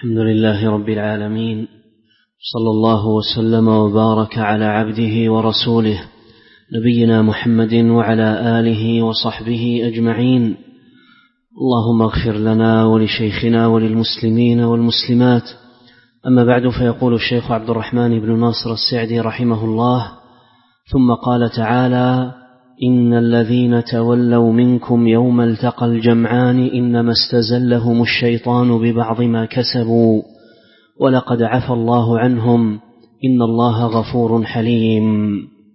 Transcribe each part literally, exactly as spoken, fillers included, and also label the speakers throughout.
Speaker 1: الحمد لله رب العالمين، صلى الله وسلم وبارك على عبده ورسوله نبينا محمد وعلى آله وصحبه أجمعين. اللهم اغفر لنا ولشيخنا وللمسلمين والمسلمات. أما بعد، فيقول الشيخ عبد الرحمن بن ناصر السعدي رحمه الله: ثم قال تعالى: إن الذين تولوا منكم يوم التقى الجمعان إنما استزلهم الشيطان ببعض ما كسبوا ولقد عفى الله عنهم إن الله غفور حليم.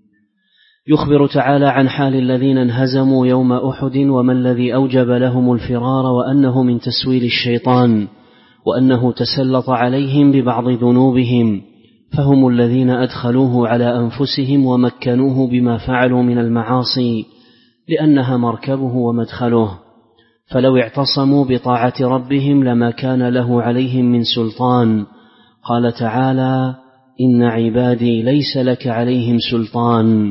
Speaker 1: يخبر تعالى عن حال الذين انهزموا يوم أحد وما الذي أوجب لهم الفرار، وأنه من تسويل الشيطان، وأنه تسلط عليهم ببعض ذنوبهم، فهم الذين أدخلوه على أنفسهم ومكنوه بما فعلوا من المعاصي، لأنها مركبه ومدخله. فلو اعتصموا بطاعة ربهم لما كان له عليهم من سلطان. قال تعالى: إن عبادي ليس لك عليهم سلطان.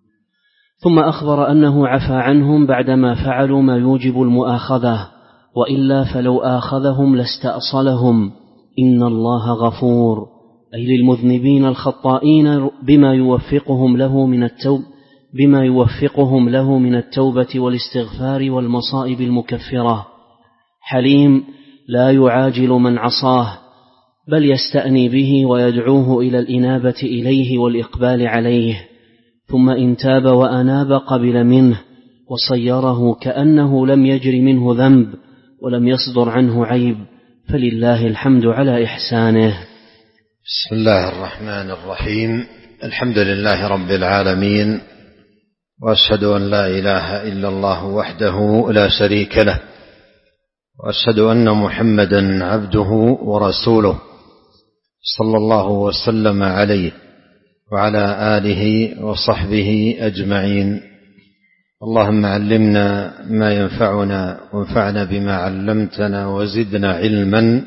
Speaker 1: ثم أخبر أنه عفى عنهم بعدما فعلوا ما يوجب المؤاخذة، وإلا فلو آخذهم لاستأصلهم. إن الله غفور، أي للمذنبين الخطائين، بما يوفقهم له من التوب بما يوفقهم له من التوبة والاستغفار والمصائب المكفرة. حليم، لا يعاجل من عصاه، بل يستأني به ويدعوه إلى الإنابة إليه والإقبال عليه، ثم إن تاب وأناب قبل منه وصيره كأنه لم يجر منه ذنب ولم يصدر عنه عيب، فلله الحمد على إحسانه.
Speaker 2: بسم الله الرحمن الرحيم. الحمد لله رب العالمين، وأشهد أن لا إله إلا الله وحده لا شريك له، وأشهد أن محمدا عبده ورسوله، صلى الله وسلم عليه وعلى آله وصحبه أجمعين. اللهم علمنا ما ينفعنا وانفعنا بما علمتنا وزدنا علما،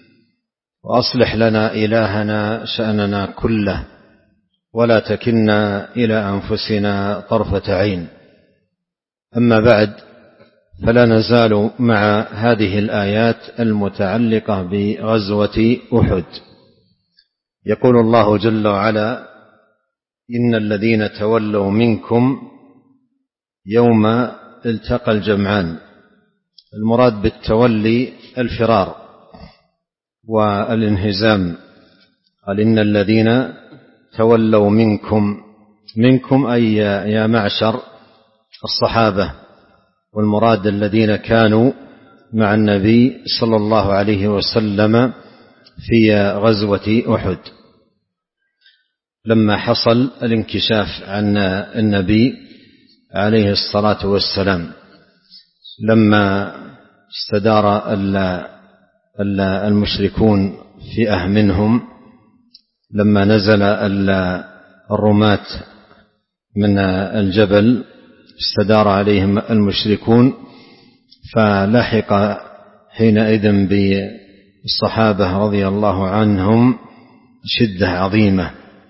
Speaker 2: وأصلح لنا إلهنا شأننا كله، ولا تكلنا إلى أنفسنا طرفة عين. أما بعد، فلا نزال مع هذه الآيات المتعلقة بغزوة أحد. يقول الله جل وعلا: إن الذين تولوا منكم يوم التقى الجمعان. المراد بالتولي الفرار والانهزام. قال: إن الذين تولوا منكم، منكم أي يا معشر الصحابة، والمراد الذين كانوا مع النبي صلى الله عليه وسلم في غزوة أحد، لما حصل الانكشاف عن النبي عليه الصلاة والسلام، لما استدار المشركون فئة منهم، لما نزل الرماة من الجبل استدار عليهم المشركون، فلحق حينئذ بالصحابة رضي الله عنهم شدة عظيمة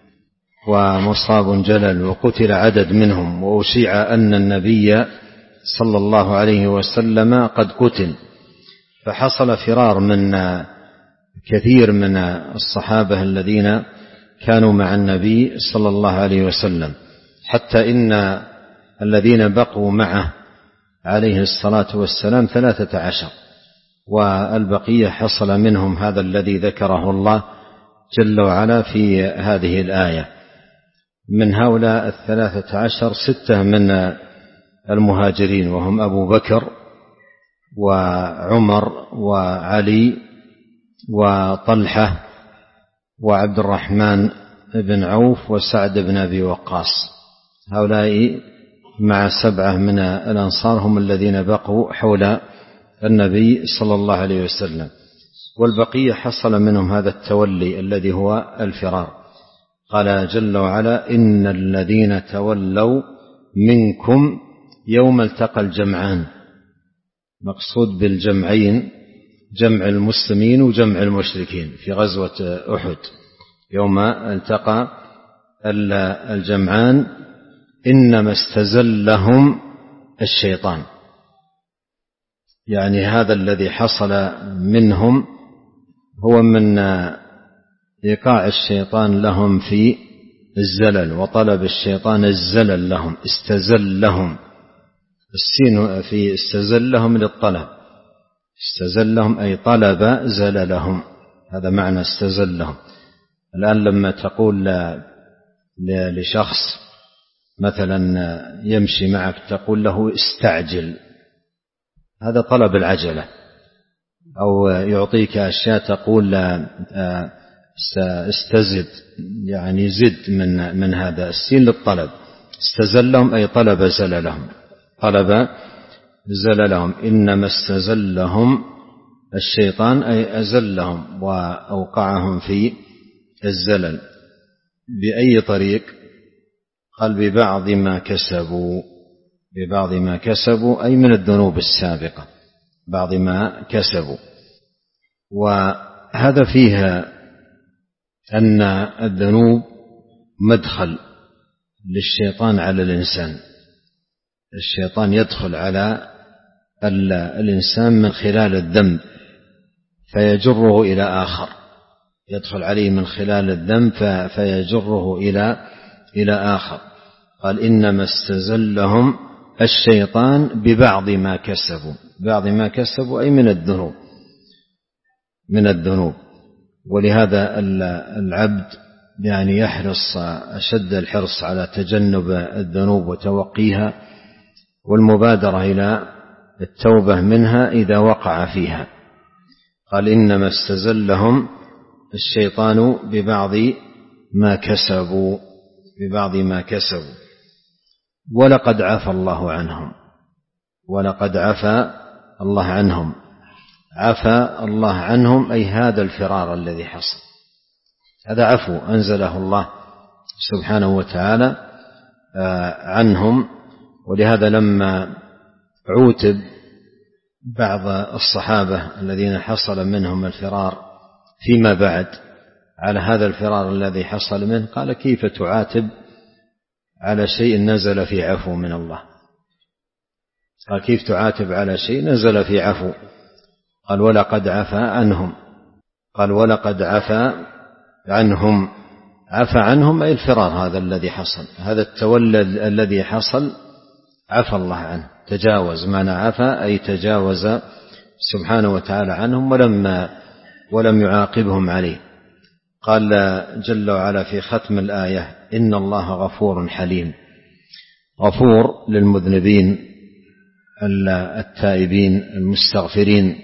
Speaker 2: ومصاب جلل، وقتل عدد منهم، وأشيع أن النبي صلى الله عليه وسلم قد قتل، فحصل فرار من كثير من الصحابة الذين كانوا مع النبي صلى الله عليه وسلم، حتى إن الذين بقوا معه عليه الصلاة والسلام ثلاثة عشر، والبقية حصل منهم هذا الذي ذكره الله جل وعلا في هذه الآية. من هؤلاء الثلاثة عشر ستة من المهاجرين، وهم أبو بكر وعمر وعلي وطلحة وعبد الرحمن بن عوف وسعد بن أبي وقاص. هؤلاء مع سبعة من الأنصار هم الذين بقوا حول النبي صلى الله عليه وسلم، والبقية حصل منهم هذا التولي الذي هو الفرار. قال جل وعلا: إن الذين تولوا منكم يوم التقى الجمعان. مقصود بالجمعين جمع المسلمين وجمع المشركين في غزوة أحد. يوم التقى الجمعان إنما استزلهم الشيطان، يعني هذا الذي حصل منهم هو من إيقاع الشيطان لهم في الزلل، وطلب الشيطان الزلل لهم، استزلهم. السين في استزلهم للطلب، استزلهم أي طلب زللهم، هذا معنى استزلهم. الآن لما تقول لشخص مثلا يمشي معك تقول له استعجل، هذا طلب العجلة. أو يعطيك أشياء تقول استزد، يعني زد من من هذا. السين للطلب، استزلهم أي طلب زللهم، طلب زللهم. إنما استزلهم الشيطان أي أزلهم وأوقعهم في الزلل. بأي طريق؟ قال ببعض ما كسبوا، ببعض ما كسبوا أي من الذنوب السابقة، بعض ما كسبوا. وهذا فيها أن الذنوب مدخل للشيطان على الإنسان. الشيطان يدخل على الإنسان من خلال الذنب فيجره إلى آخر، يدخل عليه من خلال الذنب فيجره إلى إلى آخر. قال إنما استزلهم الشيطان ببعض ما كسبوا، بعض ما كسبوا أي من الذنوب، من الذنوب. ولهذا العبد يعني يحرص أشد الحرص على تجنب الذنوب وتوقيها والمبادرة إلى التوبة منها إذا وقع فيها. قال إنما استزلهم الشيطان ببعض ما كسبوا، ببعض ما كسبوا. ولقد عفى الله عنهم، ولقد عفى الله عنهم، عفى الله عنهم أي هذا الفرار الذي حصل، هذا عفو أنزله الله سبحانه وتعالى عنهم. ولهذا لما عوتب بعض الصحابة الذين حصل منهم الفرار فيما بعد على هذا الفرار الذي حصل منه، قال كيف تعاتب على شيء نزل في عفو من الله؟ قال كيف تعاتب على شيء نزل في عفو؟ قال ولقد عفى عنهم، قال ولقد عفى عنهم، عفى عنهم أي الفرار هذا الذي حصل، هذا التولى الذي حصل عفى الله عنه، تجاوز. معنى عفى أي تجاوز سبحانه وتعالى عنهم ولم ولم يعاقبهم عليه. قال جل وعلا في ختم الآية إن الله غفور حليم، غفور للمذنبين التائبين المستغفرين،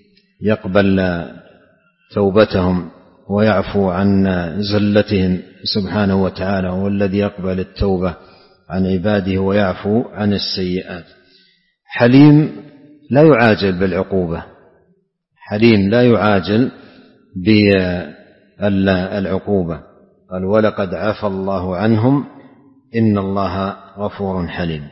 Speaker 2: يقبل توبتهم ويعفو عن زلتهم سبحانه وتعالى، هو الذي يقبل التوبة عن عباده ويعفو عن السيئات. حليم لا يعاجل بالعقوبة، حليم لا يعاجل بالعقوبة. قال ولقد عفى الله عنهم إن الله غفور حليم.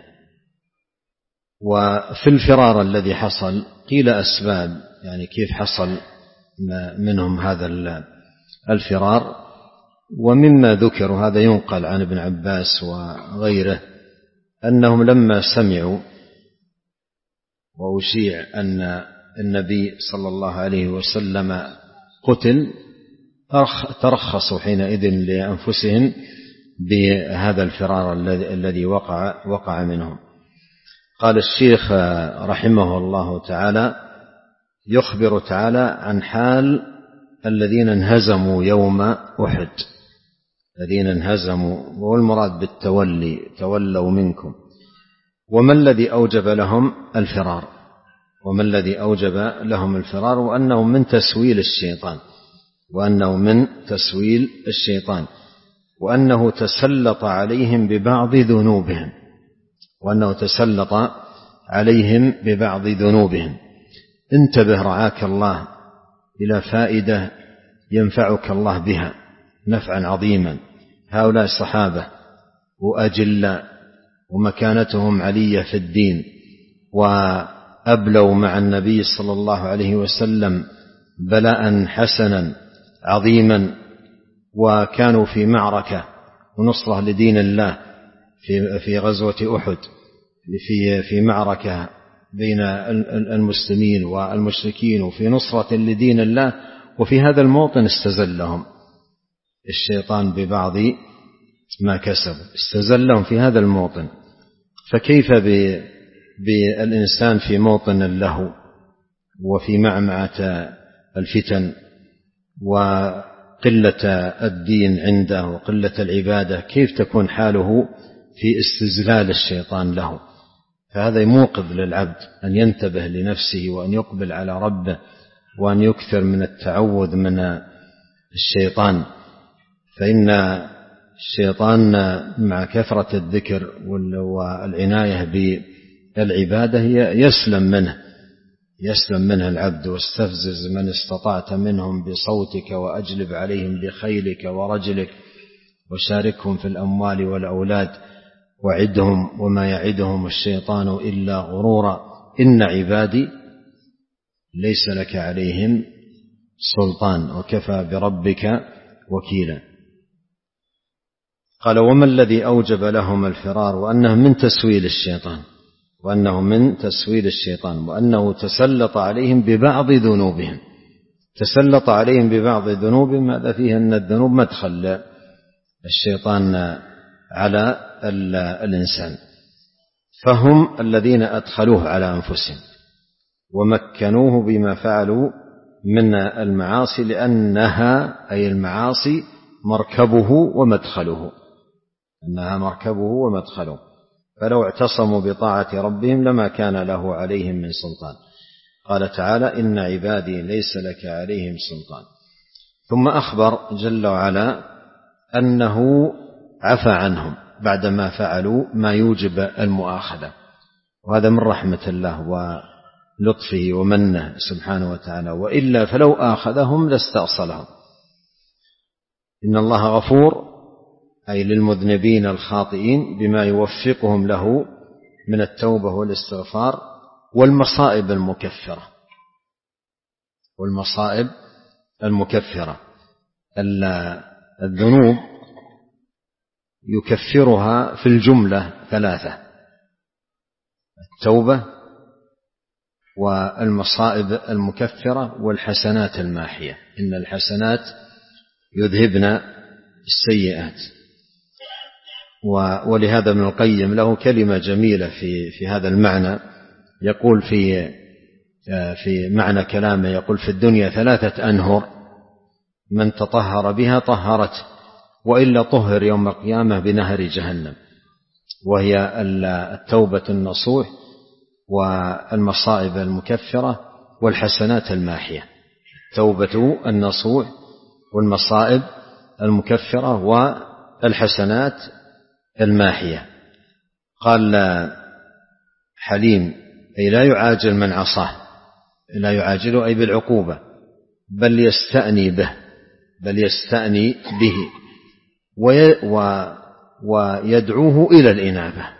Speaker 2: وفي الفرار الذي حصل قيل أسباب، يعني كيف حصل منهم هذا الفرار. ومما ذكر هذا ينقل عن ابن عباس وغيره أنهم لما سمعوا وأشيع أن النبي صلى الله عليه وسلم قتل ترخصوا حينئذ لأنفسهم بهذا الفرار الذي وقع وقع منهم. قال الشيخ رحمه الله تعالى يخبر تعالى عن حال الذين انهزموا يوم أحد، الذين انهزموا، والمراد بالتولي تولوا منكم. وما الذي أوجب لهم الفرار، وما الذي أوجب لهم الفرار، وأنه من تسويل الشيطان، وأنه من تسويل الشيطان، وأنه تسلط عليهم ببعض ذنوبهم، وأنه تسلط عليهم ببعض ذنوبهم. انتبه رعاك الله إلى فائدة ينفعك الله بها نفعا عظيما. هؤلاء الصحابة وأجلاء ومكانتهم علية في الدين، وأبلوا مع النبي صلى الله عليه وسلم بلاء حسنا عظيما، وكانوا في معركة ونصرة لدين الله في في غزوة أحد، في في معركة بين المسلمين والمشركين، وفي نصرة لدين الله وفي هذا الموطن استزلهم الشيطان ببعض ما كسبوا، استزلهم في هذا الموطن. فكيف بالإنسان في موطن اللهو وفي معمعة الفتن وقلة الدين عنده وقلة العبادة، كيف تكون حاله في استزلال الشيطان له؟ فهذا موقظ للعبد أن ينتبه لنفسه وأن يقبل على ربه وأن يكثر من التعوذ من الشيطان، فإن الشيطان مع كثرة الذكر والعناية بالعبادة يسلم منه يسلم منه العبد. واستفزز من استطعت منهم بصوتك وأجلب عليهم بخيلك ورجلك وشاركهم في الأموال والأولاد وعدهم وما يعدهم الشيطان إلا غرورا إن عبادي ليس لك عليهم سلطان وكفى بربك وكيلا. قال وما الذي أوجب لهم الفرار؟ وأنه من تسويل الشيطان وأنه من تسويل الشيطان وأنه تسلط عليهم ببعض ذنوبهم. تسلط عليهم ببعض ذنوبهم، هذا فيه أن الذنوب مدخل الشيطان على الإنسان، فهم الذين أدخلوه على أنفسهم ومكنوه بما فعلوا من المعاصي، لأنها أي المعاصي مركبه ومدخله أنها مركبه ومدخله فلو اعتصموا بطاعة ربهم لما كان له عليهم من سلطان. قال تعالى إن عبادي ليس لك عليهم سلطان. ثم أخبر جل وعلا أنه عفى عنهم بعدما فعلوا ما يوجب المؤاخذة، وهذا من رحمة الله ولطفه ومنه سبحانه وتعالى، وإلا فلو آخذهم لاستأصلهم. إن الله غفور أي للمذنبين الخاطئين بما يوفقهم له من التوبة والاستغفار والمصائب المكفرة والمصائب المكفرة. الذنوب يكفرها في الجملة ثلاثة: التوبة والمصائب المكفرة والحسنات الماحية. إن الحسنات يذهبن السيئات. ولهذا ابن القيم له كلمة جميلة في في هذا المعنى، يقول في في معنى كلامه، يقول في الدنيا ثلاثة أنهر من تطهر بها طهرته، وإلا طهر يوم القيامة بنهر جهنم، وهي التوبة النصوح والمصائب المكفرة والحسنات الماحية. التوبة النصوح والمصائب المكفرة والحسنات الماحية. قال حليم أي لا يعاجل من عصاه، لا يعاجله أي بالعقوبة، بل يستأني به بل يستأني به ويدعوه إلى الإنابة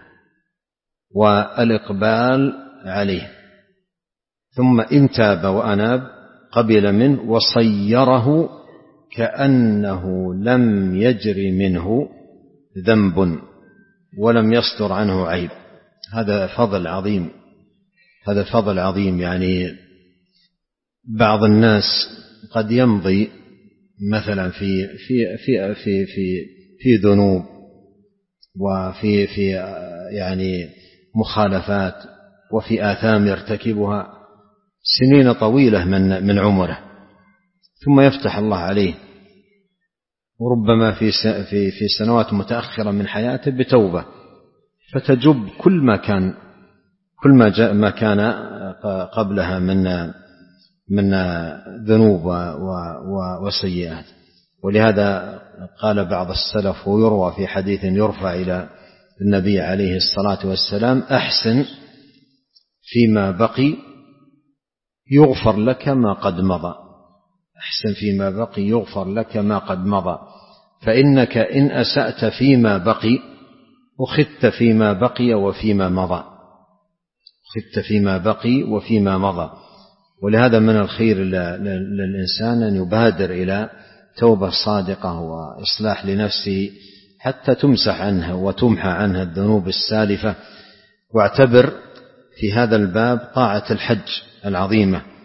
Speaker 2: والإقبال عليه، ثم إن تاب وأناب قبل منه وصيره كأنه لم يجر منه ذنب ولم يصدر عنه عيب. هذا فضل عظيم، هذا فضل عظيم. يعني بعض الناس قد يمضي مثلا في في في في في في ذنوب وفي في يعني مخالفات وفي آثام يرتكبها سنين طويلة من من عمره، ثم يفتح الله عليه وربما في في في سنوات متأخرة من حياته بتوبة، فتجب كل ما كان كل ما جاء ما كان قبلها من من ذنوب وسيئات. ولهذا قال بعض السلف، ويروى في حديث يرفع إلى النبي عليه الصلاة والسلام: أحسن فيما بقي يغفر لك ما قد مضى. أحسن فيما بقي يغفر لك ما قد مضى، فإنك إن أسأت فيما بقي أخذت فيما بقي وفيما مضى أخذت فيما بقي وفيما مضى. ولهذا من الخير للإنسان أن يبادر إلى توبة صادقة وإصلاح لنفسه حتى تمسح عنها وتمحى عنها الذنوب السالفة. واعتبر في هذا الباب طاعة الحج العظيمة،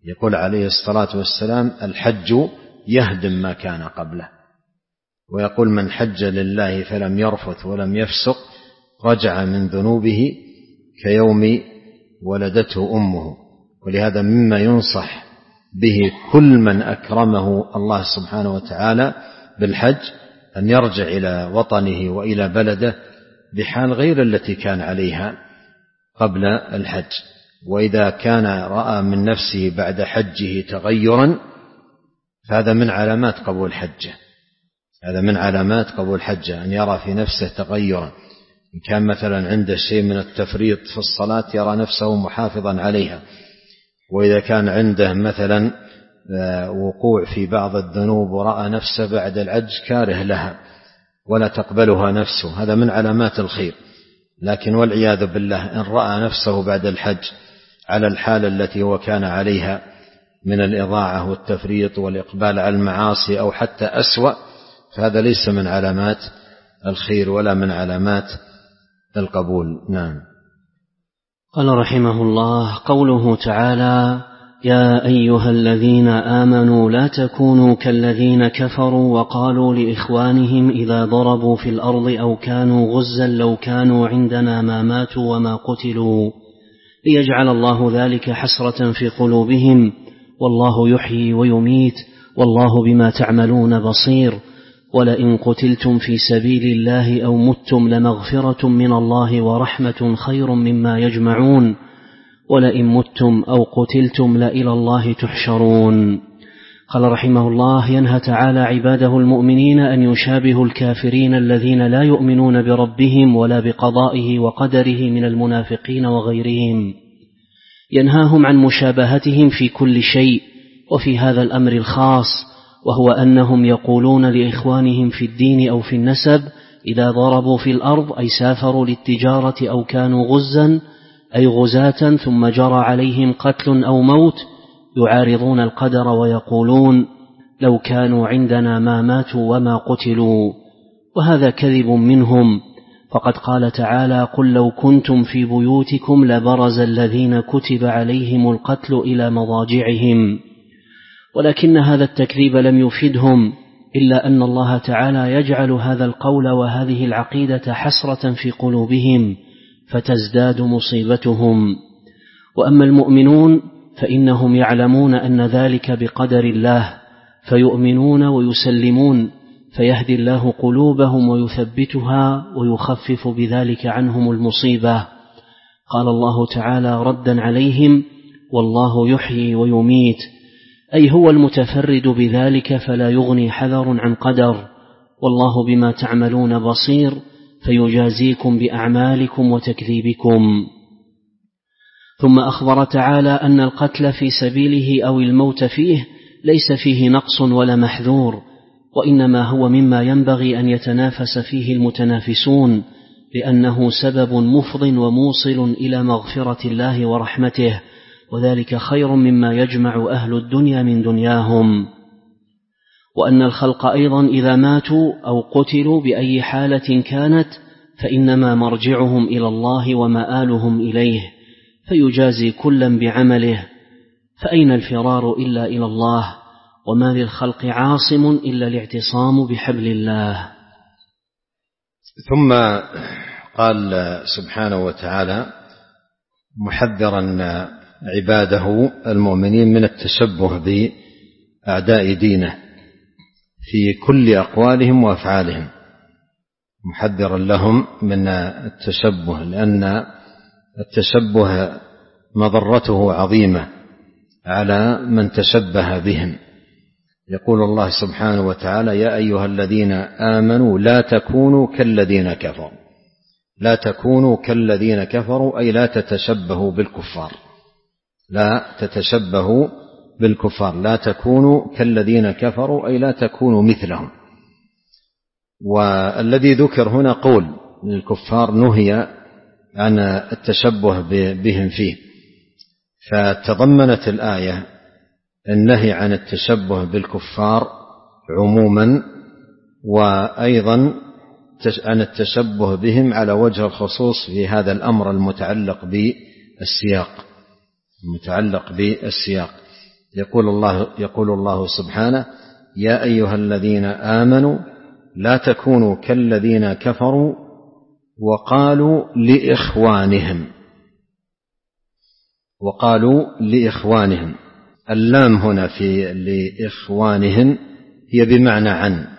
Speaker 2: يقول عليه الصلاة والسلام: الحج يهدم ما كان قبله. ويقول: من حج لله فلم يرفث ولم يفسق رجع من ذنوبه كيوم ولدته أمه. ولهذا مما ينصح به كل من أكرمه الله سبحانه وتعالى بالحج أن يرجع إلى وطنه وإلى بلده بحال غير التي كان عليها قبل الحج. وإذا كان رأى من نفسه بعد حجه تغيرا فهذا من علامات قبول حجه، هذا من علامات قبول حجه، أن يرى في نفسه تغيرا. إن كان مثلا عنده شيء من التفريط في الصلاة يرى نفسه محافظا عليها، وإذا كان عنده مثلا وقوع في بعض الذنوب ورأى نفسه بعد الحج كاره لها ولا تقبلها نفسه، هذا من علامات الخير. لكن والعياذ بالله إن رأى نفسه بعد الحج على الحال التي هو كان عليها من الإضاعة والتفريط والإقبال على المعاصي أو حتى أسوأ، فهذا ليس من علامات الخير ولا من علامات القبول. نعم.
Speaker 1: قال رحمه الله: قوله تعالى: يا أيها الذين آمنوا لا تكونوا كالذين كفروا وقالوا لإخوانهم إذا ضربوا في الأرض أو كانوا غزا لو كانوا عندنا ما ماتوا وما قتلوا، ليجعل الله ذلك حسرة في قلوبهم، والله يحيي ويميت والله بما تعملون بصير. ولئن قتلتم في سبيل الله أو متم لمغفرة من الله ورحمة خير مما يجمعون، ولئن متم أو قتلتم لإلى الله تحشرون. قال رحمه الله: ينهى تعالى عباده المؤمنين أن يشابهوا الكافرين الذين لا يؤمنون بربهم ولا بقضائه وقدره من المنافقين وغيرهم، ينهاهم عن مشابهتهم في كل شيء، وفي هذا الأمر الخاص، وهو أنهم يقولون لإخوانهم في الدين أو في النسب إذا ضربوا في الأرض أي سافروا للتجارة أو كانوا غزا أي غزاة ثم جرى عليهم قتل أو موت، يعارضون القدر ويقولون لو كانوا عندنا ما ماتوا وما قتلوا، وهذا كذب منهم. فقد قال تعالى: قل لو كنتم في بيوتكم لبرز الذين كتب عليهم القتل إلى مضاجعهم. ولكن هذا التكذيب لم يفدهم، إلا أن الله تعالى يجعل هذا القول وهذه العقيدة حسرة في قلوبهم فتزداد مصيبتهم. وأما المؤمنون فإنهم يعلمون أن ذلك بقدر الله، فيؤمنون ويسلمون، فيهدي الله قلوبهم ويثبتها ويخفف بذلك عنهم المصيبة. قال الله تعالى ردا عليهم: والله يحيي ويميت، أي هو المتفرد بذلك فلا يغني حذر عن قدر، والله بما تعملون بصير، فيجازيكم بأعمالكم وتكذيبكم. ثم أخبر تعالى أن القتل في سبيله أو الموت فيه ليس فيه نقص ولا محذور، وإنما هو مما ينبغي أن يتنافس فيه المتنافسون، لأنه سبب مفض وموصل إلى مغفرة الله ورحمته، وذلك خير مما يجمع أهل الدنيا من دنياهم. وأن الخلق أيضا إذا ماتوا أو قتلوا بأي حالة كانت فإنما مرجعهم إلى الله ومآلهم إليه، فيجازي كلا بعمله، فأين الفرار إلا إلى الله، وما للخلق عاصم إلا الاعتصام بحبل الله.
Speaker 2: ثم قال سبحانه وتعالى محذرا عباده المؤمنين من التشبه بأعداء دينه في كل أقوالهم وأفعالهم، محذرا لهم من التشبه، لأن التشبه مضرته عظيمة على من تشبه بهم. يقول الله سبحانه وتعالى: يا أيها الذين آمنوا لا تكونوا كالذين كفروا. لا تكونوا كالذين كفروا أي لا تتشبهوا بالكفار، لا تتشبهوا بالكفار، لا تكونوا كالذين كفروا أي لا تكونوا مثلهم. والذي ذكر هنا قول للكفار نهي عن التشبه بهم فيه، فتضمنت الآية النهي عن التشبه بالكفار عموما، وأيضا عن التشبه بهم على وجه الخصوص في هذا الأمر المتعلق بالسياق المتعلق بالسياق يقول الله, يقول الله سبحانه: يا أيها الذين آمنوا لا تكونوا كالذين كفروا وقالوا لإخوانهم وقالوا لإخوانهم. اللام هنا في لإخوانهم هي بمعنى عن،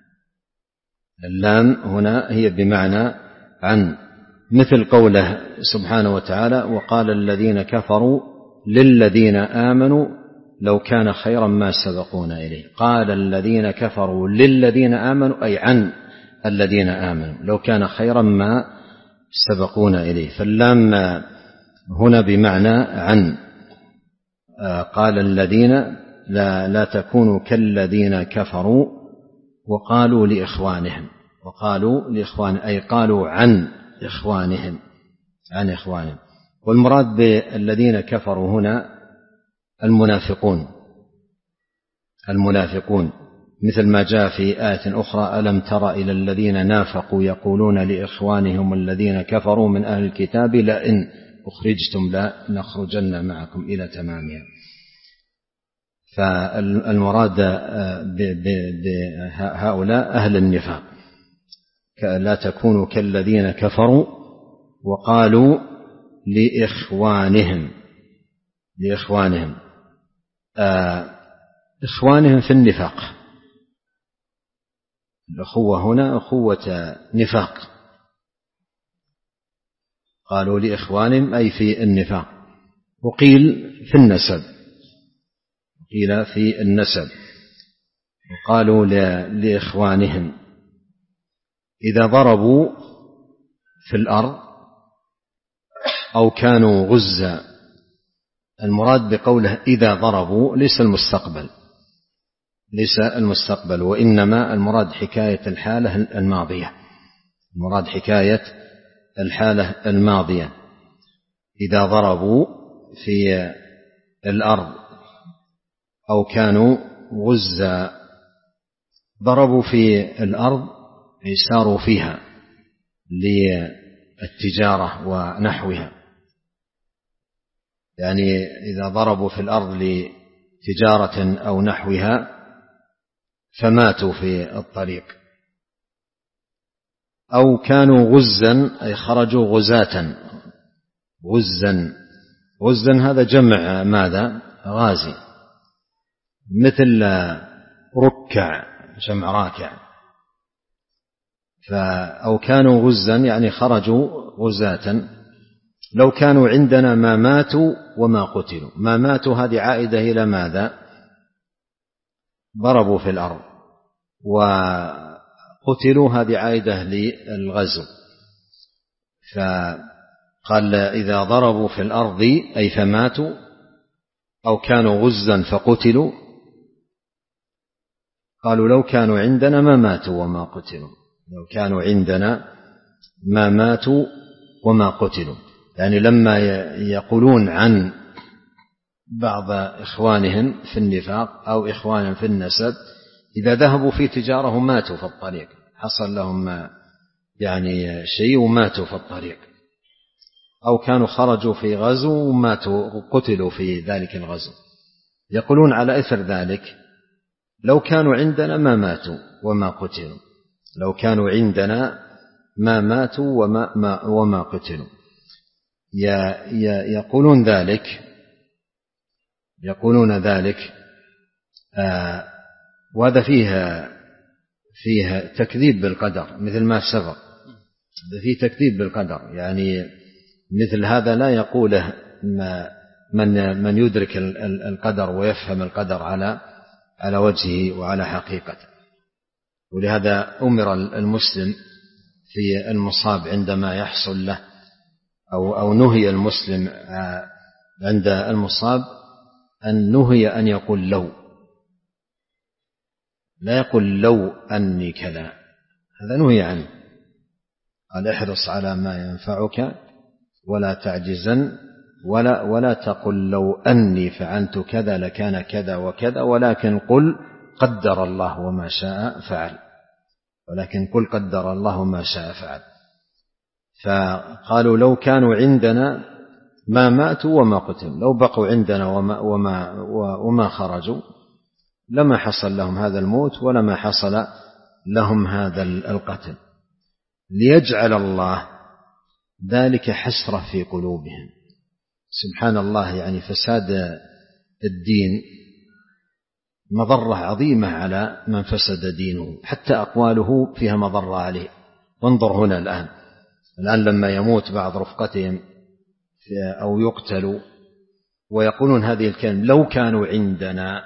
Speaker 2: اللام هنا هي بمعنى عن، مثل قوله سبحانه وتعالى: وقال الذين كفروا للذين آمنوا لو كان خيرا ما سبقونا إليه. قال الذين كفروا للذين آمنوا أي عن الذين آمنوا لو كان خيرا ما سبقونا إليه. فاللام هنا بمعنى عن. قال الذين لا, لا تكونوا كالذين كفروا وقالوا لإخوانهم وقالوا لإخوانهم أي قالوا عن إخوانهم عن إخوانهم. والمراد بالذين كفروا هنا المنافقون المنافقون مثل ما جاء في آية أخرى: ألم تر إلى الذين نافقوا يقولون لإخوانهم الذين كفروا من أهل الكتاب لئن أخرجتم لا نخرجن معكم إلى تمامها. فالمراد بهؤلاء أهل النفاق. لا تكونوا كالذين كفروا وقالوا لإخوانهم لإخوانهم إخوانهم في النفاق. الأخوة هنا أخوة نفاق. قالوا لإخوانهم أي في النفاق. وقيل في النسب قيل في النسب وقالوا لإخوانهم إذا ضربوا في الأرض أو كانوا غزا. المراد بقوله إذا ضربوا ليس المستقبل ليس المستقبل وإنما المراد حكاية الحالة الماضية المراد حكاية الحالة الماضية. إذا ضربوا في الأرض أو كانوا غزا. ضربوا في الأرض أي ساروا فيها للتجارة ونحوها، يعني إذا ضربوا في الأرض لتجارة أو نحوها فماتوا في الطريق. أو كانوا غزا أي خرجوا غزاة. غزا غزا هذا جمع ماذا؟ غازي، مثل ركع جمع راكع. أو كانوا غزا يعني خرجوا غزاة. لو كانوا عندنا ما ماتوا وما قتلوا. ما ماتوا هذه عائدة إلى ماذا؟ ضربوا في الأرض. وقتلوا هذه عائدة للغزو. فقال إذا ضربوا في الأرض أي فماتوا أو كانوا غزا فقتلوا. قالوا لو كانوا عندنا ما ماتوا وما قتلوا. لو كانوا عندنا ما ماتوا وما قتلوا، يعني لما يقولون عن بعض إخوانهم في النفاق أو إخوانهم في النسب إذا ذهبوا في تجارة ماتوا في الطريق، حصل لهم يعني شيء وماتوا في الطريق. أو كانوا خرجوا في غزو وماتوا قتلوا في ذلك الغزو. يقولون على إثر ذلك لو كانوا عندنا ما ماتوا وما قتلوا. لو كانوا عندنا ما ماتوا وما, ما وما قتلوا. يقولون ذلك يقولون ذلك آه وهذا فيه فيه تكذيب بالقدر مثل ما سبق. فيه تكذيب بالقدر، يعني مثل هذا لا يقوله من من يدرك القدر ويفهم القدر على على وجهه وعلى حقيقته. ولهذا أمر المسلم في المصاب عندما يحصل له أو أو نهي المسلم عند المصاب أن نهي أن يقول لو، لا يقول لو أني كذا، هذا نهي عنه. قال احرص على ما ينفعك ولا تعجزن ولا ولا تقل لو أني فعلت كذا لكان كذا وكذا، ولكن قل قدر الله وما شاء فعل. ولكن قل قدر الله ما شاء فعل. فقالوا لو كانوا عندنا ما ماتوا وما قتلوا، لو بقوا عندنا وما, وما, وما خرجوا لما حصل لهم هذا الموت ولما حصل لهم هذا القتل، ليجعل الله ذلك حسرة في قلوبهم. سبحان الله، يعني فساد الدين مضرة عظيمة على من فسد دينه، حتى أقواله فيها مضرة عليه. وانظر هنا الآن الآن لما يموت بعض رفقتهم أو يقتلوا ويقولون هذه الكلمة: لو كانوا عندنا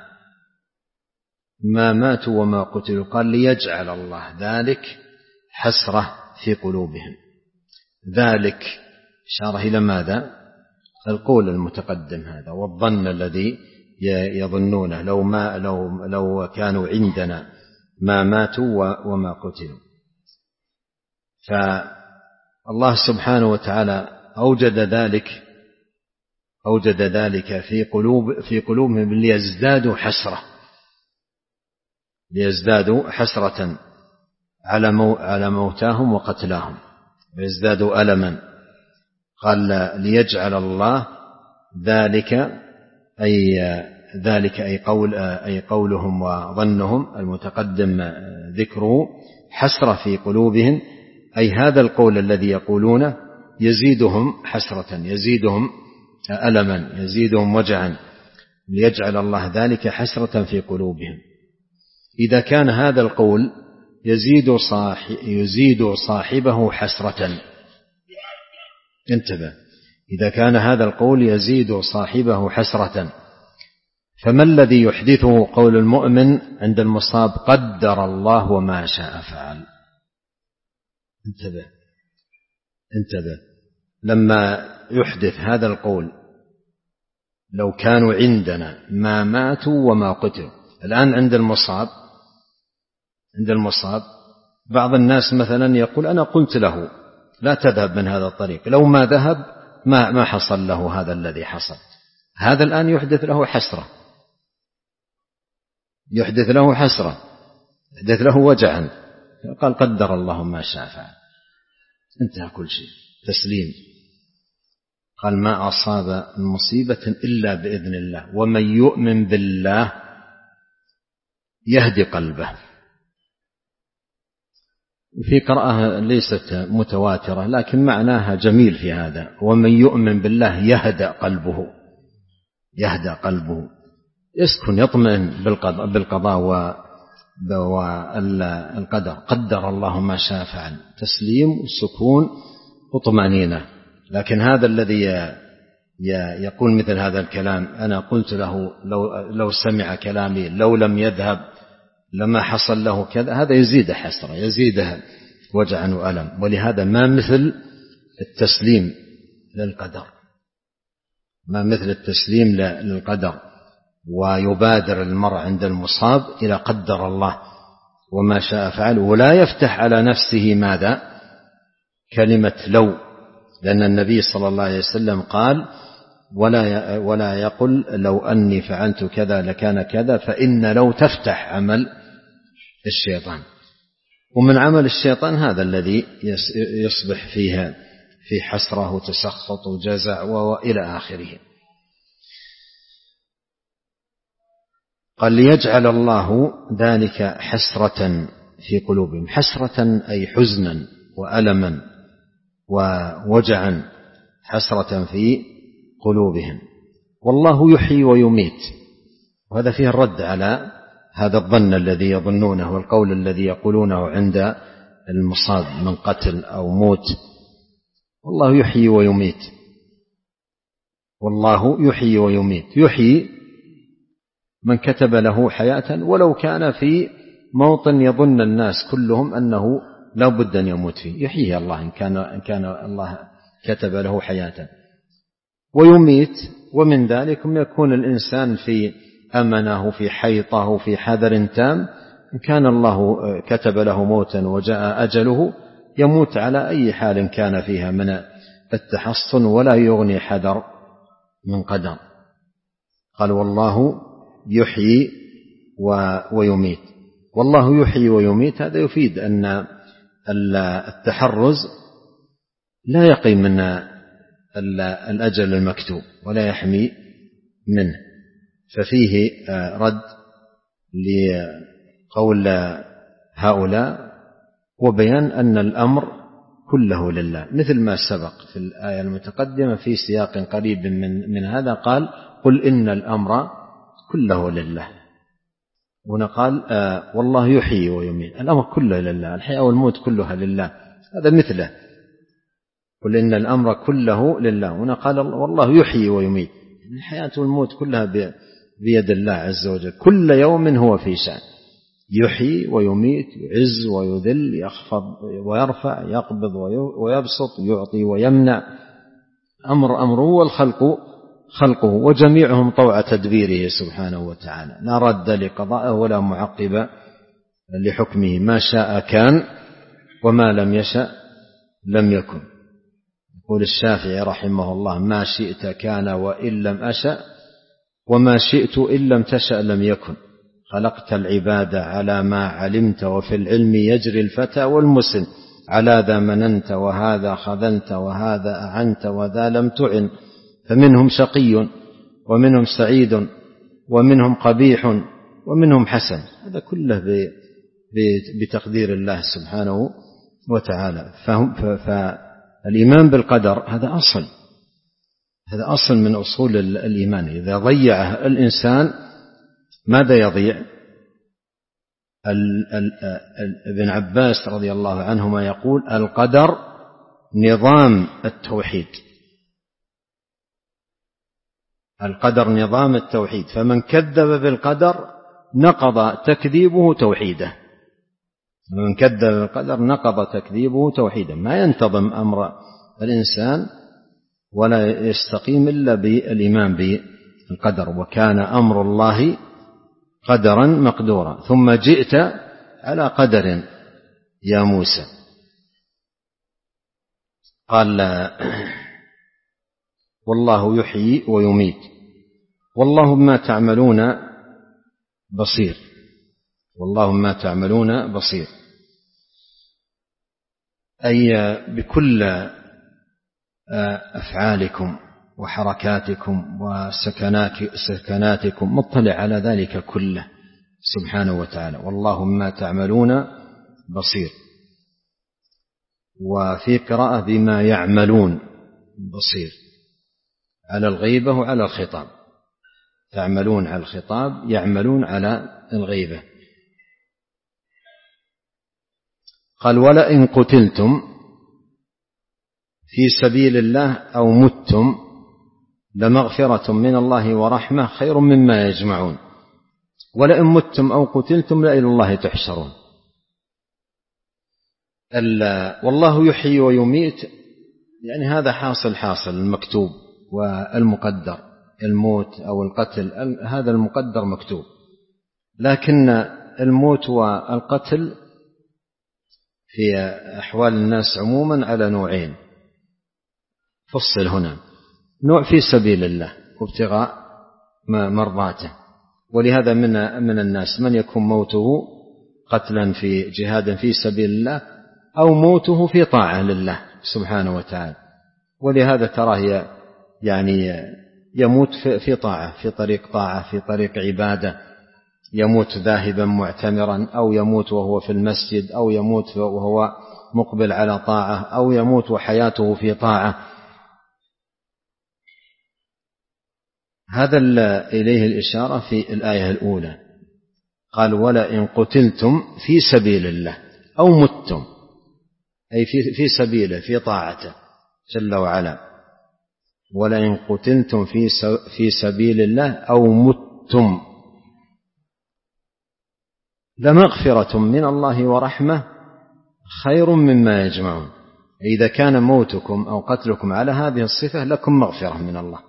Speaker 2: ما ماتوا وما قتلوا. قال: ليجعل الله ذلك حسرة في قلوبهم. ذلك إشارة إلى ماذا؟ القول المتقدم هذا والظن الذي يظنونه: لو ما لو لو كانوا عندنا ما ماتوا وما قتلوا. فالله سبحانه وتعالى أوجد ذلك أوجد ذلك في قلوب في قلوبهم ليزدادوا حسرة ليزدادوا حسرة على مو على موتاهم وقتلاهم، ويزدادوا ألما. قال: ليجعل الله ذلك أي ذلك أي قول أي قولهم وظنهم المتقدم ذكره حسرة في قلوبهم، أي هذا القول الذي يقولونه يزيدهم حسرة، يزيدهم ألما، يزيدهم وجعا. ليجعل الله ذلك حسرة في قلوبهم. إذا كان هذا القول يزيد صاحب يزيد صاحبه حسرة، انتبه، إذا كان هذا القول يزيد صاحبه حسرة، فما الذي يحدثه قول المؤمن عند المصاب: قدر الله وما شاء فعل؟ انتبه انتبه لما يحدث هذا القول: لو كانوا عندنا ما ماتوا وما قتلوا. الآن عند المصاب عند المصاب بعض الناس مثلا يقول: أنا قلت له لا تذهب من هذا الطريق، لو ما ذهب ما ما حصل له هذا الذي حصل. هذا الآن يحدث له حسرة يحدث له حسرة يحدث له وجعا. قال: قدر الله ما شاء فعل. انتهى كل شيء، تسليم. قال: ما أصاب مصيبة إلا بإذن الله، ومن يؤمن بالله يهدي قلبه. في قراءة ليست متواترة لكن معناها جميل في هذا: ومن يؤمن بالله يهدأ قلبه يهدأ قلبه يسكن، يطمئن بالقضاء والقدر. قدر الله ما شاء فعل، تسليم وسكون وطمأنينة. لكن هذا الذي يقول مثل هذا الكلام: أنا قلت له لو, لو سمع كلامي لو لم يذهب لما حصل له كذا، هذا يزيد حسرة، يزيدها وجعا وألم. ولهذا ما مثل التسليم للقدر ما مثل التسليم للقدر ويبادر المرء عند المصاب إلى قدر الله وما شاء فعل، ولا يفتح على نفسه ماذا؟ كلمة لو، لأن النبي صلى الله عليه وسلم قال: ولا ولا يقل لو أني فعلت كذا لكان كذا، فإن لو تفتح عمل الشيطان، ومن عمل الشيطان هذا الذي يصبح فيها في حسرة وتسخط وجزع وإلى آخره. قال: ليجعل الله ذلك حسرة في قلوبهم. حسرة أي حزنا وألما ووجعا، حسرة في قلوبهم. والله يحيي ويميت، وهذا فيه الرد على هذا الظن الذي يظنونه والقول الذي يقولونه عند المصاب من قتل أو موت. والله يحيي ويميت والله يحيي ويميت. يحيي من كتب له حياة ولو كان في موطن يظن الناس كلهم أنه لا بد أن يموت فيه، يحييه الله إن كان, إن كان الله كتب له حياة. ويميت، ومن ذلك يكون الإنسان في أمنه في حيطه في حذر تام، إن كان الله كتب له موتا وجاء أجله يموت على أي حال كان فيها من التحصن، ولا يغني حذر من قدر. قال: والله يحيي ويميت. والله يحيي ويميت، هذا يفيد أن التحرز لا يقي من الأجل المكتوب ولا يحمي منه. ففيه رد لقول هؤلاء وبيان أن الأمر كله لله، مثل ما سبق في الآية المتقدمة في سياق قريب من, من هذا قال قل إن الأمر كله لله. هنا قال آه والله يحيي ويميت، الأمر كله لله، الحياة والموت كلها لله، هذا مثله قل إن الأمر كله لله. هنا قال والله يحيي ويميت، الحياة والموت كلها بيد الله عز وجل، كل يوم هو في شأن، يحيي ويميت، يعز ويذل، يخفض ويرفع، يقبض ويبسط، يعطي ويمنع، أمر أمره والخلق خلقه، وجميعهم طوع تدبيره سبحانه وتعالى، لا رد لقضائه ولا معقب لحكمه، ما شاء كان وما لم يشأ لم يكن. يقول الشافعي رحمه الله ما شئت كان وإن لم أشأ، وما شئت إن لم تشأ لم يكن، خلقت العباد على ما علمت، وفي العلم يجري الفتى والمسن، على ذا مننت وهذا خذلت، وهذا أعنت وذا لم تعن، فمنهم شقي ومنهم سعيد ومنهم قبيح ومنهم حسن، هذا كله بتقدير الله سبحانه وتعالى. فالإيمان بالقدر هذا أصل، هذا أصل من أصول الإيمان، إذا ضيعه الإنسان ماذا يضيع؟ ابن عباس رضي الله عنهما يقول القدر نظام التوحيد، القدر نظام التوحيد، فمن كذب بالقدر نقض تكذيبه توحيده، من كذب بالقدر نقض تكذيبه توحيده، ما ينتظم أمر الإنسان ولا يستقيم إلا بالإيمان بالقدر، وكان أمر الله قدرا مقدورا. ثم جئت على قدر يا موسى، قال والله يحيي ويميت والله ما تعملون بصير، والله ما تعملون بصير، أي بكل أفعالكم وحركاتكم وسكناتكم مطلع على ذلك كله سبحانه وتعالى، والله ما تعملون بصير. وفي قراءة بما يعملون بصير، على الغيبة وعلى الخطاب، تعملون على الخطاب، يعملون على الغيبة. قال ولئن قتلتم في سبيل الله أو متم لمغفرة من الله ورحمة خير مما يجمعون، ولئن متم أو قتلتم لإلى الله تحشرون. والله يحيي ويميت، يعني هذا حاصل حاصل المكتوب والمقدر، الموت أو القتل هذا المقدر مكتوب، لكن الموت والقتل في أحوال الناس عموما على نوعين، فصل هنا، نوع في سبيل الله وابتغاء مرضاته، ولهذا من من الناس من يكون موته قتلا في جهاد في سبيل الله أو موته في طاعة لله سبحانه وتعالى، ولهذا تراه يعني يموت في طاعة، في طريق طاعة، في طريق عبادة، يموت ذاهبا معتمرا، أو يموت وهو في المسجد، أو يموت وهو مقبل على طاعة، أو يموت وحياته في طاعة. هذا إليه الإشارة في الآية الأولى، قال ولئن قتلتم في سبيل الله أو متم، أي في في سبيله في طاعته جل وعلا، ولئن قتلتم في في سبيل الله أو متم لمغفرة من الله ورحمة خير مما يجمعون. إذا كان موتكم أو قتلكم على هذه الصفة لكم مغفرة من الله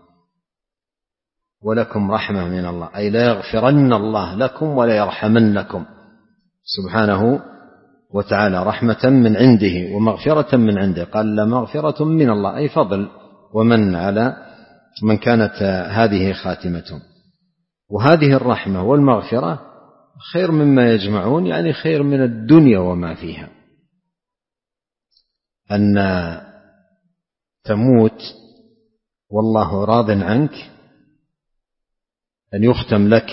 Speaker 2: ولكم رحمة من الله، أي لا يغفرن الله لكم ولا يرحمنكم سبحانه وتعالى، رحمة من عنده ومغفرة من عنده. قال لمغفرة من الله، أي فضل ومن على من كانت هذه خاتمتهم. وهذه الرحمة والمغفرة خير مما يجمعون، يعني خير من الدنيا وما فيها. أن تموت والله راض عنك، أن يختم لك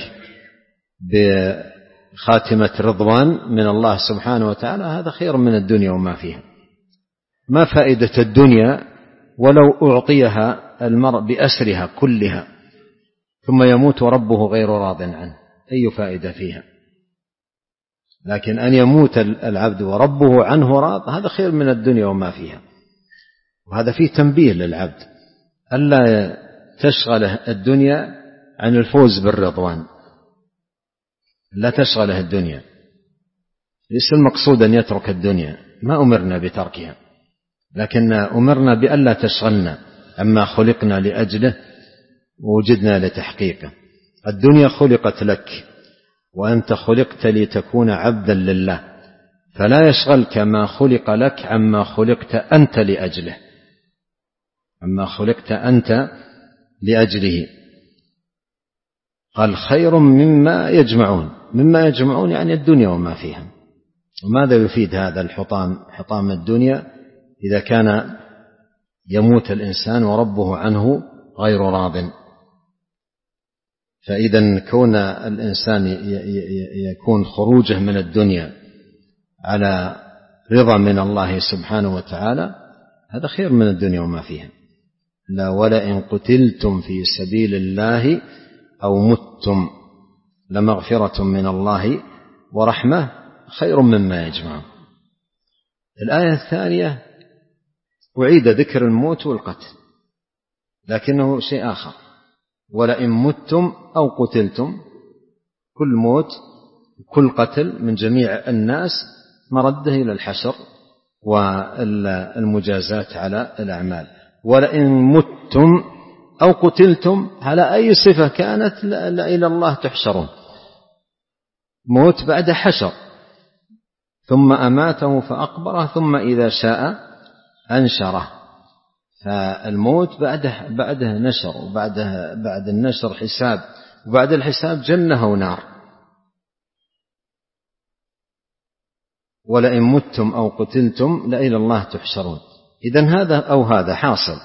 Speaker 2: بخاتمة رضوان من الله سبحانه وتعالى، هذا خير من الدنيا وما فيها. ما فائدة الدنيا ولو أعطيها المرء بأسرها كلها ثم يموت وربه غير راض عنه، أي فائدة فيها؟ لكن أن يموت العبد وربه عنه راض، هذا خير من الدنيا وما فيها. وهذا فيه تنبيه للعبد ألا تشغله الدنيا عن الفوز بالرضوان، لا تشغله الدنيا. ليس المقصود أن يترك الدنيا، ما أمرنا بتركها، لكن أمرنا بألا تشغلنا عما خلقنا لأجله ووجدنا لتحقيقه. الدنيا خلقت لك وأنت خلقت لتكون عبدا لله، فلا يشغلك ما خلق لك عما خلقت أنت لأجله، عما خلقت أنت لأجله. قال خير مما يجمعون، مما يجمعون يعني الدنيا وما فيها. وماذا يفيد هذا الحطام، حطام الدنيا، إذا كان يموت الإنسان وربه عنه غير راض؟ فإذا كون الإنسان يكون خروجه من الدنيا على رضا من الله سبحانه وتعالى، هذا خير من الدنيا وما فيها. لا ولئن قتلتم في سبيل الله أو متم لمغفرة من الله ورحمة خير مما يجمعون. الآية الثانية أعيد ذكر الموت والقتل، لكنه شيء آخر. ولئن متم أو قتلتم، كل موت كل قتل من جميع الناس مرده إلى الحشر والمجازات على الأعمال. ولئن متم أو قتلتم على أي صفة كانت إلى الله تحشرون. موت بعد حشر، ثم أماته فأقبره ثم إذا شاء أنشره. فالموت بعده بعده نشر، وبعده بعد النشر حساب، وبعد الحساب جنة ونار. ولئن متم أو قتلتم لإلى الله تحشرون. إذن هذا أو هذا حاصل،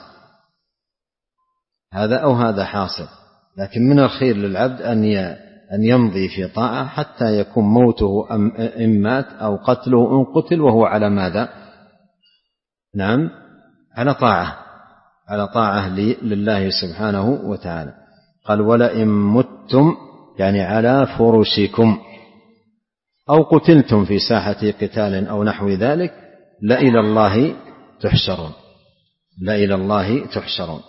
Speaker 2: هذا أو هذا حاصل. لكن من الخير للعبد أن أن يمضي في طاعة حتى يكون موته إن مات أو قتله إن قتل وهو على ماذا؟ نعم، على طاعة، على طاعة لله سبحانه وتعالى. قال ولئن متم يعني على فرشكم أو قتلتم في ساحة قتال أو نحو ذلك لإلى الله تحشرون، لإلى الله تحشرون.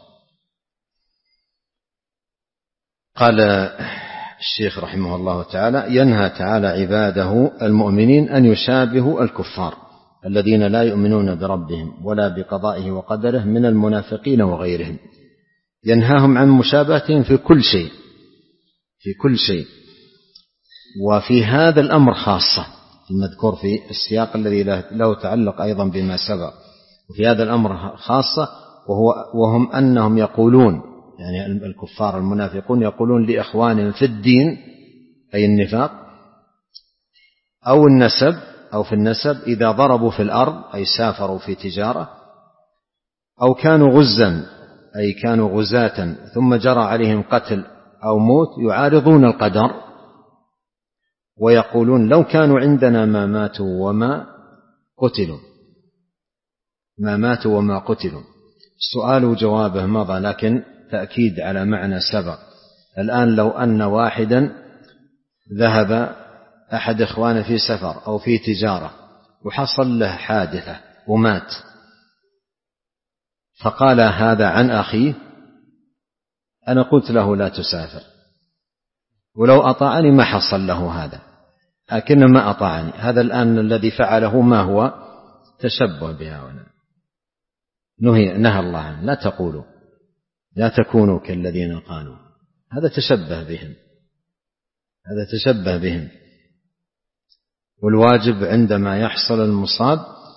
Speaker 2: قال الشيخ رحمه الله تعالى ينهى تعالى عباده المؤمنين أن يشابهوا الكفار الذين لا يؤمنون بربهم ولا بقضائه وقدره من المنافقين وغيرهم. ينهاهم عن مشابهتهم في كل شيء، في كل شيء. وفي هذا الأمر خاصة المذكور في السياق الذي له تعلق أيضا بما سبق، وفي هذا الأمر خاصة وهو وهم أنهم يقولون، يعني الكفار المنافقون يقولون لإخوانهم في الدين أي النفاق أو النسب أو في النسب إذا ضربوا في الأرض أي سافروا في تجارة أو كانوا غزا أي كانوا غزاة ثم جرى عليهم قتل أو موت يعارضون القدر ويقولون لو كانوا عندنا ما ماتوا وما قتلوا، ما ماتوا وما قتلوا. السؤال وجوابه مضى، لكن تأكيد على معنى سبق. الآن لو أن واحدا ذهب أحد إخوانه في سفر أو في تجارة وحصل له حادثة ومات، فقال هذا عن أخيه، أنا قلت له لا تسافر، ولو أطاعني ما حصل له هذا، لكن ما أطاعني. هذا الآن الذي فعله ما هو؟ تشبه بهؤلاء. نهي نهى الله عنه، لا تقولوا لا تكونوا كالذين قالوا، هذا تشبه بهم، هذا تشبه بهم. والواجب عندما يحصل المصاب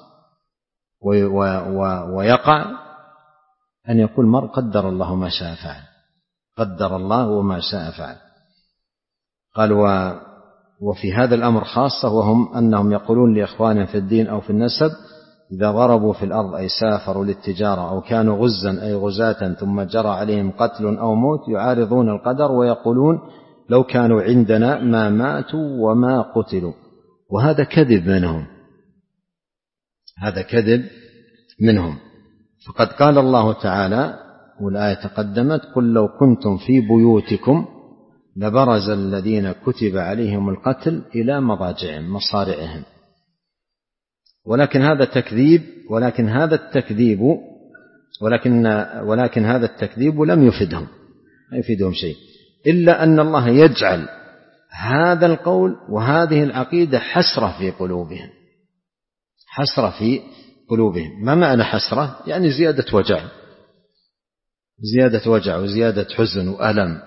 Speaker 2: ويقع أن يقول مر قدر الله ما شاء فعل، قدر الله وما شاء فعل. قال وفي هذا الأمر خاصة وهم أنهم يقولون لإخوانهم في الدين أو في النسب إذا ضربوا في الأرض أي سافروا للتجارة أو كانوا غزا أي غزاة ثم جرى عليهم قتل أو موت يعارضون القدر ويقولون لو كانوا عندنا ما ماتوا وما قتلوا، وهذا كذب منهم، هذا كذب منهم. فقد قال الله تعالى والآية تقدمت: قل لو كنتم في بيوتكم لبرز الذين كتب عليهم القتل إلى مضاجعهم مصارعهم. ولكن هذا تكذيب ولكن هذا التكذيب ولكن ولكن هذا التكذيب لم يفدهم، لا يفيدهم شيء، إلا أن الله يجعل هذا القول وهذه العقيدة حسرة في قلوبهم، حسرة في قلوبهم. ما معنى حسرة؟ يعني زيادة وجع، زيادة وجع وزيادة حزن وألم.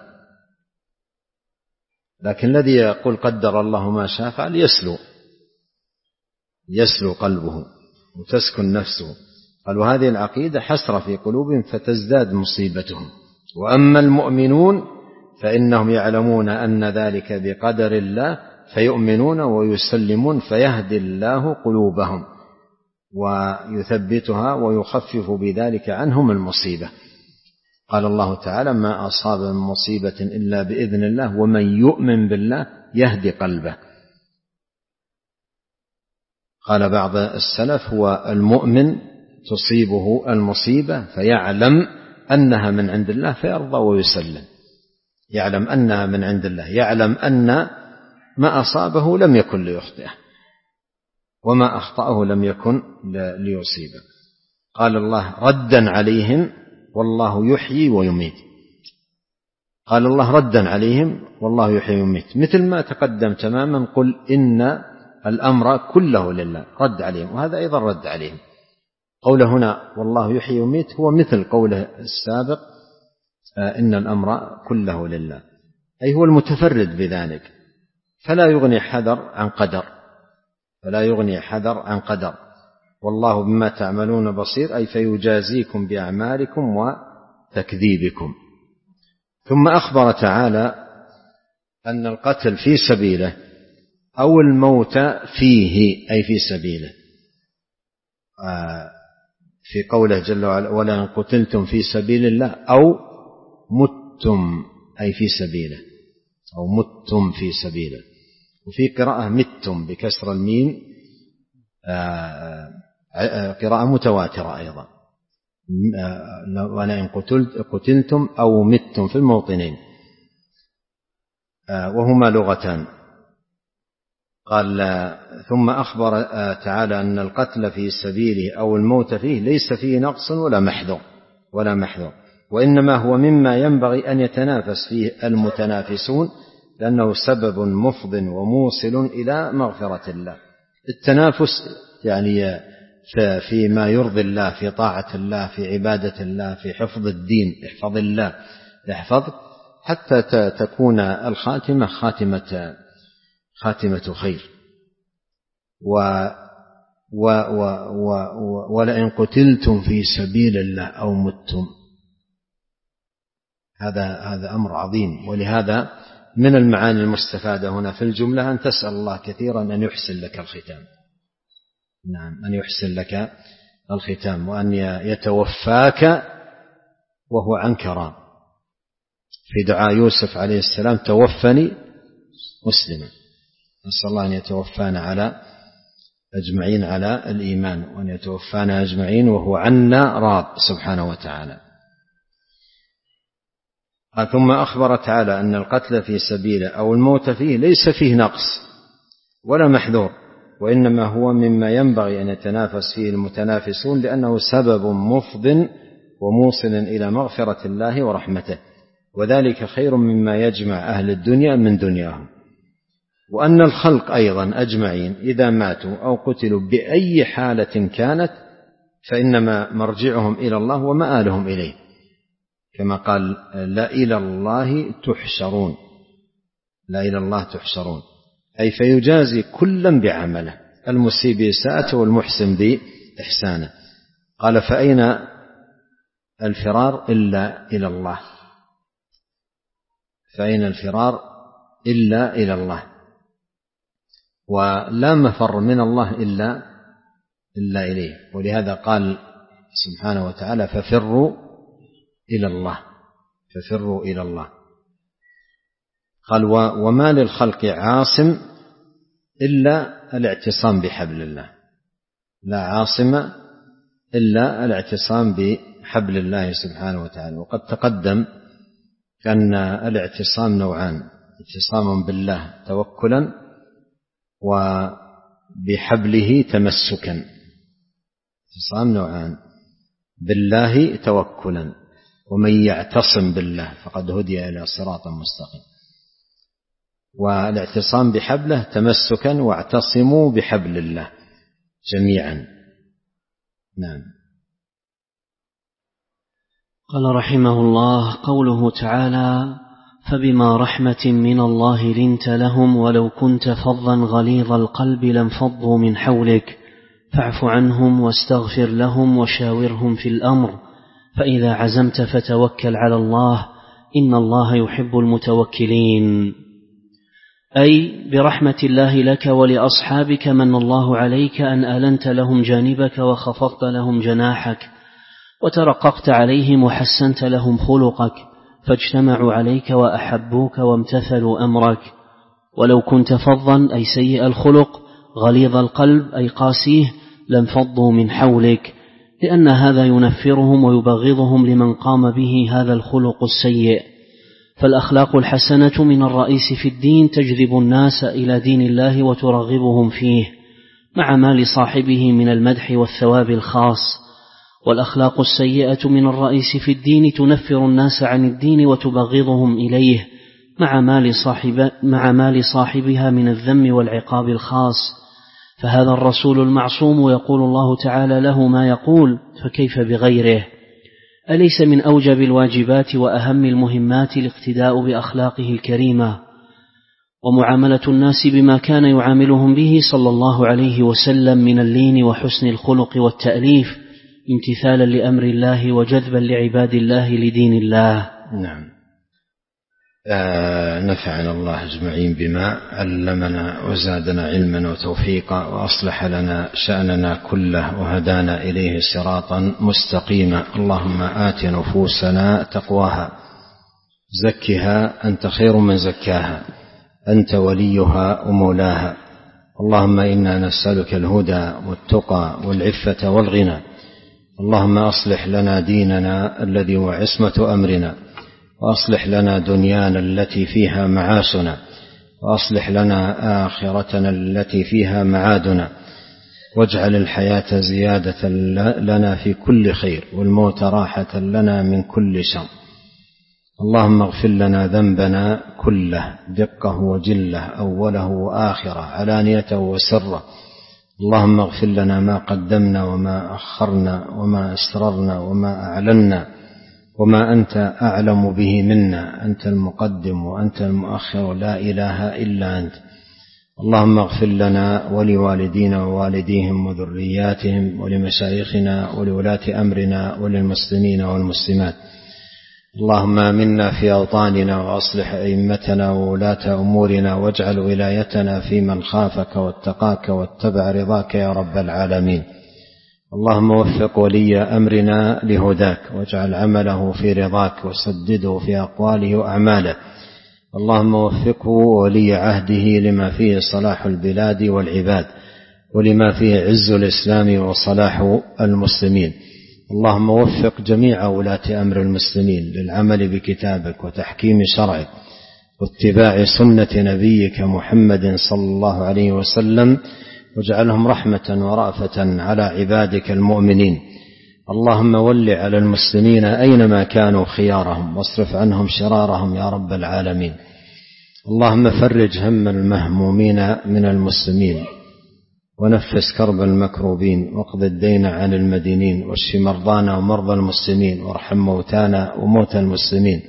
Speaker 2: لكن الذي يقول قدر الله ما شاء فعل يسلو يسلو قلبه وتسكن نفسه. قالوا هذه العقيدة حسرة في قلوبهم فتزداد مصيبتهم. وأما المؤمنون فإنهم يعلمون أن ذلك بقدر الله فيؤمنون ويسلمون فيهدي الله قلوبهم ويثبتها ويخفف بذلك عنهم المصيبة. قال الله تعالى: ما أصاب من مصيبة إلا بإذن الله ومن يؤمن بالله يهدي قلبه. قال بعض السلف: هو المؤمن تصيبه المصيبة فيعلم أنها من عند الله فيرضى ويسلم، يعلم أنها من عند الله، يعلم أن ما أصابه لم يكن ليخطئه وما أخطأه لم يكن ليصيبه. قال الله ردا عليهم: والله يحيي ويميت. قال الله ردا عليهم: والله يحيي ويميت، مثل ما تقدم تماما: قل إن الأمر كله لله، رد عليهم، وهذا أيضا رد عليهم. قوله هنا والله يحيي ويميت هو مثل قوله السابق إن الأمر كله لله، أي هو المتفرد بذلك، فلا يغني حذر عن قدر، فلا يغني حذر عن قدر. والله بما تعملون بصير، أي فيجازيكم بأعمالكم وتكذيبكم. ثم أخبر تعالى أن القتل في سبيله أو الموت فيه أي في سبيله، في قوله جل وعلا: ولئن قتلتم في سبيل الله أو متم أي في سبيله، أو متم في سبيله. وفي قراءة متم بكسر الميم، قراءة متواترة أيضا: ولئن قتلتم أو متم في الموطنين، وهما لغتان. قال: ثم أخبر تعالى أن القتل في سبيله أو الموت فيه ليس فيه نقص ولا محذور ولا محذور، وإنما هو مما ينبغي أن يتنافس فيه المتنافسون، لأنه سبب مفض وموصل إلى مغفرة الله. التنافس يعني فيما يرضي الله، في طاعة الله، في عبادة الله، في حفظ الدين. احفظ الله يحفظك، حتى تكون الخاتمة خاتمة خاتمة خير. و و و و ولئن قتلتم في سبيل الله أو متم، هذا هذا أمر عظيم. ولهذا من المعاني المستفادة هنا في الجملة أن تسأل الله كثيرا أن يحسن لك الختام، نعم، أن يحسن لك الختام، وأن يتوفاك وهو عنك راض. في دعاء يوسف عليه السلام: توفني مسلما. نسأل الله أن يتوفانا على أجمعين على الإيمان، وأن يتوفانا أجمعين وهو عنا راض سبحانه وتعالى. ثم أخبر تعالى أن القتل في سبيله أو الموت فيه ليس فيه نقص ولا محذور، وإنما هو مما ينبغي أن يتنافس فيه المتنافسون، لأنه سبب مفض وموصل إلى مغفرة الله ورحمته، وذلك خير مما يجمع أهل الدنيا من دنياهم. وأن الخلق أيضا أجمعين إذا ماتوا أو قتلوا بأي حالة كانت فإنما مرجعهم إلى الله ومآلهم إليه، كما قال: لا إلى الله تحشرون، لا إلى الله تحشرون، أي فيجازي كلا بعمله، المسيء بإساءته والمحسن بإحسانه. قال: فأين الفرار إلا إلى الله، فأين الفرار إلا إلى الله، ولا مفر من الله إلا إلا إليه. ولهذا قال سبحانه وتعالى ففروا إلى الله، ففروا إلى الله. قال وما للخلق عاصم إلا الاعتصام بحبل الله، لا عاصم إلا الاعتصام بحبل الله سبحانه وتعالى. وقد تقدم أن الاعتصام نوعان: اعتصام بالله توكلا وبحبله تمسكا. اعتصام نوعان: بالله توكلا، ومن يعتصم بالله فقد هدي إلى صراط مستقيم. والاعتصام بحبله تمسكا، واعتصموا بحبل الله جميعا. نعم.
Speaker 1: قال رحمه الله: قوله تعالى: فبما رحمة من الله لنت لهم ولو كنت فظا غليظ القلب لانفضوا من حولك فاعف عنهم واستغفر لهم وشاورهم في الأمر فإذا عزمت فتوكل على الله إن الله يحب المتوكلين. أي برحمة الله لك ولأصحابك من الله عليك أن ألنت لهم جانبك وخفضت لهم جناحك وترققت عليهم وحسنت لهم خلقك فاجتمعوا عليك وأحبوك وامتثلوا أمرك. ولو كنت فظا أي سيء الخلق غليظ القلب أي قاسيه لانفضوا من حولك، لأن هذا ينفرهم ويبغضهم لمن قام به هذا الخلق السيء. فالأخلاق الحسنة من الرئيس في الدين تجذب الناس إلى دين الله وترغبهم فيه مع ما لصاحبه من المدح والثواب الخاص، والأخلاق السيئة من الرئيس في الدين تنفر الناس عن الدين وتبغضهم إليه مع ما لصاحب مع ما لصاحبها من الذم والعقاب الخاص. فهذا الرسول المعصوم يقول الله تعالى له ما يقول، فكيف بغيره؟ أليس من أوجب الواجبات وأهم المهمات الاقتداء بأخلاقه الكريمة ومعاملة الناس بما كان يعاملهم به صلى الله عليه وسلم من اللين وحسن الخلق والتأليف امتثالا لأمر الله وجذبا لعباد الله لدين الله.
Speaker 2: نعم. آه نفعنا الله أجمعين بما علمنا وزادنا علما وتوفيقا وأصلح لنا شأننا كله وهدانا إليه صراطا مستقيما. اللهم آت نفوسنا تقواها زكها أنت خير من زكاها أنت وليها ومولاها. اللهم إنا نسألك الهدى والتقى والعفة والغنى. اللهم أصلح لنا ديننا الذي هو عصمة أمرنا، وأصلح لنا دنيانا التي فيها معاشنا، وأصلح لنا آخرتنا التي فيها معادنا، واجعل الحياة زيادة لنا في كل خير والموت راحة لنا من كل شر. اللهم اغفر لنا ذنبنا كله دقه وجله أوله وآخره علانيته وسره. اللهم اغفر لنا ما قدمنا وما أخرنا وما أسررنا وما أعلنا وما أنت أعلم به منا، أنت المقدم وأنت المؤخر لا إله إلا أنت. اللهم اغفر لنا ولوالدينا ووالديهم وذرياتهم ولمشايخنا ولولاة أمرنا وللمسلمين والمسلمات. اللهم آمنا في أوطاننا وأصلح أئمتنا وولاة أمورنا واجعل ولايتنا في من خافك واتقاك واتبع رضاك يا رب العالمين. اللهم وفق ولي أمرنا لهداك واجعل عمله في رضاك وسدده في أقواله وأعماله. اللهم وفقه ولي عهده لما فيه صلاح البلاد والعباد ولما فيه عز الإسلام وصلاح المسلمين. اللهم وفق جميع ولاة أمر المسلمين للعمل بكتابك وتحكيم شرعك واتباع سنة نبيك محمد صلى الله عليه وسلم، واجعلهم رحمة ورأفة على عبادك المؤمنين. اللهم ول على المسلمين أينما كانوا خيارهم واصرف عنهم شرارهم يا رب العالمين. اللهم فرج هم المهمومين من المسلمين ونفس كرب المكروبين واقض الدين عن المدينين واشف مرضانا ومرضى المسلمين وارحم موتانا وموتى المسلمين.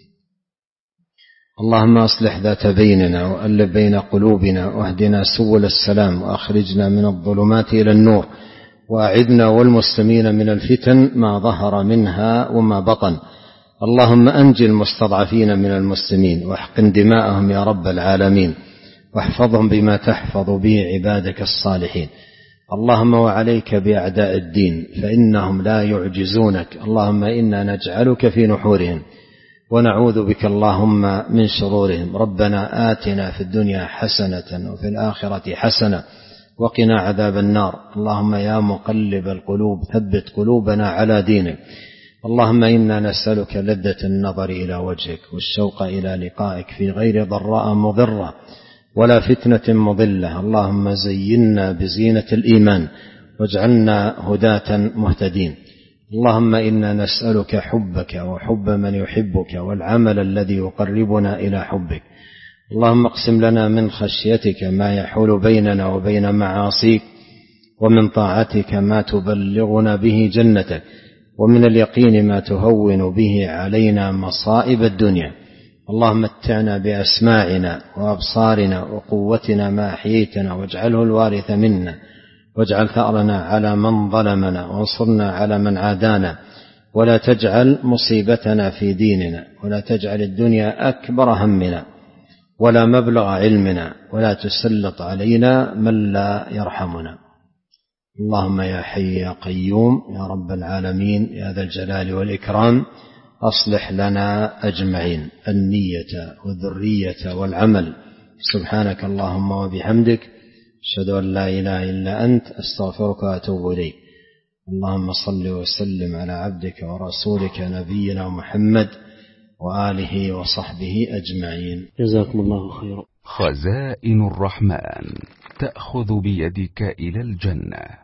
Speaker 2: اللهم أصلح ذات بيننا وألف بين قلوبنا واهدنا سبل السلام وأخرجنا من الظلمات إلى النور وأعذنا والمسلمين من الفتن ما ظهر منها وما بطن. اللهم أنجي المستضعفين من المسلمين واحقن دماءهم يا رب العالمين واحفظهم بما تحفظ به عبادك الصالحين. اللهم وعليك بأعداء الدين فإنهم لا يعجزونك. اللهم إنا نجعلك في نحورهم ونعوذ بك اللهم من شرورهم. ربنا آتنا في الدنيا حسنة وفي الآخرة حسنة وقنا عذاب النار. اللهم يا مقلب القلوب ثبت قلوبنا على دينك. اللهم إنا نسألك لذة النظر إلى وجهك والشوق إلى لقائك في غير ضراء مضرة ولا فتنة مضلة. اللهم زينا بزينة الإيمان واجعلنا هداة مهتدين. اللهم إنا نسألك حبك وحب من يحبك والعمل الذي يقربنا إلى حبك. اللهم اقسم لنا من خشيتك ما يحول بيننا وبين معاصيك ومن طاعتك ما تبلغنا به جنتك ومن اليقين ما تهون به علينا مصائب الدنيا. اللهم متعنا بأسماعنا وأبصارنا وقوتنا ما أحييتنا واجعله الوارث منا واجعل ثأرنا على من ظلمنا وانصرنا على من عادانا ولا تجعل مصيبتنا في ديننا ولا تجعل الدنيا أكبر همنا ولا مبلغ علمنا ولا تسلط علينا من لا يرحمنا. اللهم يا حي يا قيوم يا رب العالمين يا ذا الجلال والإكرام أصلح لنا أجمعين النية والذرية والعمل. سبحانك اللهم وبحمدك أشهد أن لا إله إلا أنت أستغفرك وأتوب إليك. اللهم صل وسلم على عبدك ورسولك نبينا محمد وآله وصحبه أجمعين.
Speaker 1: جزاكم الله خيرا.
Speaker 3: خزائن الرحمن تأخذ بيدك إلى الجنة.